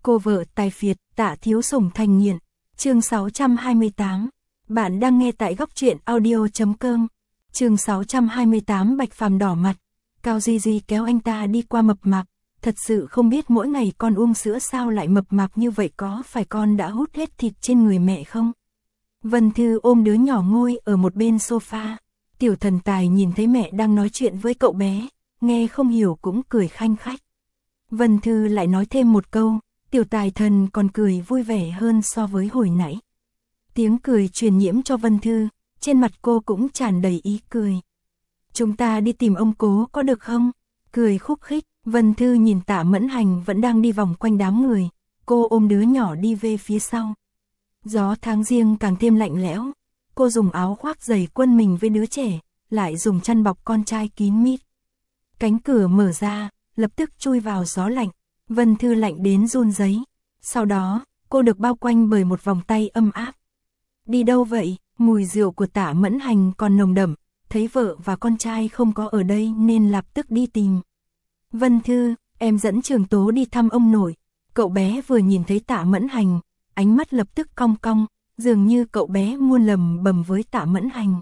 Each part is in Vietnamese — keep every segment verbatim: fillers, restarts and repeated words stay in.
Cô vợ tài phiệt, Tạ Thiếu Sủng thành nghiện. Chương sáu trăm hai mươi tám. Bạn đang nghe tại góc truyện audio chấm com. Chương sáu trăm hai mươi tám. Bạch Phàm đỏ mặt. Cao Di Di kéo anh ta đi qua mập mạp. Thật sự không biết mỗi ngày con uống sữa sao lại mập mạp như vậy, có phải con đã hút hết thịt trên người mẹ không? Vân Thư ôm đứa nhỏ ngồi ở một bên sofa. Tiểu Thần Tài nhìn thấy mẹ đang nói chuyện với cậu bé, nghe không hiểu cũng cười khanh khách. Vân Thư lại nói thêm một câu, Tiểu Tài Thần còn cười vui vẻ hơn so với hồi nãy. Tiếng cười truyền nhiễm cho Vân Thư, trên mặt cô cũng tràn đầy ý cười. Chúng ta đi tìm ông Cố có được không? Cười khúc khích, Vân Thư nhìn Tạ Mẫn Hành vẫn đang đi vòng quanh đám người, cô ôm đứa nhỏ đi về phía sau. Gió tháng riêng càng thêm lạnh lẽo, cô dùng áo khoác dày quân mình với đứa trẻ, lại dùng chăn bọc con trai kín mít. Cánh cửa mở ra, lập tức chui vào gió lạnh, Vân Thư lạnh đến run rẩy. Sau đó, cô được bao quanh bởi một vòng tay ấm áp. Đi đâu vậy? Mùi rượu của Tạ Mẫn Hành còn nồng đậm, thấy vợ và con trai không có ở đây nên lập tức đi tìm. Vân Thư, em dẫn Trường Tố đi thăm ông nội. Cậu bé vừa nhìn thấy Tạ Mẫn Hành, ánh mắt lập tức cong cong, dường như cậu bé muôn lầm bầm với Tạ Mẫn Hành.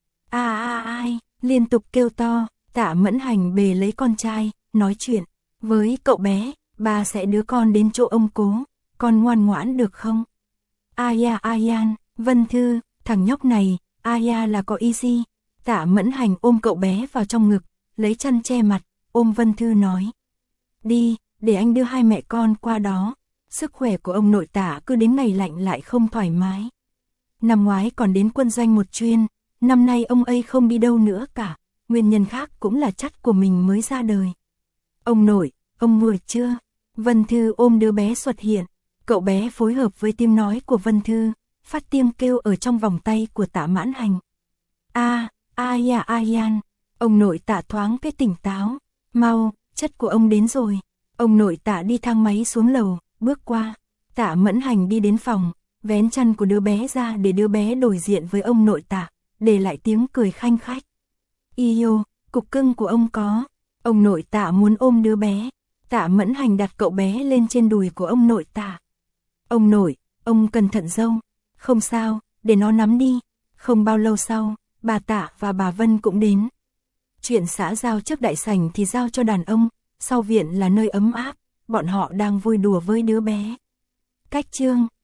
A a ai, liên tục kêu to. Tạ Mẫn Hành bề lấy con trai, nói chuyện với cậu bé, ba sẽ đưa con đến chỗ ông Cố, con ngoan ngoãn được không? Aya Ayan, Vân Thư, thằng nhóc này, Aya là có ý gì? Tạ Mẫn Hành ôm cậu bé vào trong ngực, lấy chăn che mặt, ôm Vân Thư nói. Đi, để anh đưa hai mẹ con qua đó. Sức khỏe của ông nội Tạ cứ đến ngày lạnh lại không thoải mái. Năm ngoái còn đến quân doanh một chuyến, năm nay ông ấy không đi đâu nữa cả, nguyên nhân khác cũng là chắt của mình mới ra đời. Ông nội, ông nguội chưa? Vân Thư ôm đứa bé xuất hiện, cậu bé phối hợp với tiếng nói của Vân Thư, phát tiếng kêu ở trong vòng tay của Tạ Mẫn Hành. A, Aya Ayan, ông nội Tạ thoáng cái tỉnh táo, mau, chất của ông đến rồi. Ông nội Tạ đi thang máy xuống lầu, bước qua, Tạ Mẫn Hành đi đến phòng, vén chăn của đứa bé ra để đứa bé đối diện với ông nội Tạ, để lại tiếng cười khanh khách. Iyo, cục cưng của ông có. Ông nội Tạ muốn ôm đứa bé, Tạ Mẫn Hành đặt cậu bé lên trên đùi của ông nội Tạ. Ông nội, ông cẩn thận dâu. Không sao, để nó nắm đi. Không bao lâu sau, bà Tạ và bà Vân cũng đến. Chuyện xã giao trước đại sảnh thì giao cho đàn ông, sau viện là nơi ấm áp, bọn họ đang vui đùa với đứa bé. Cách chương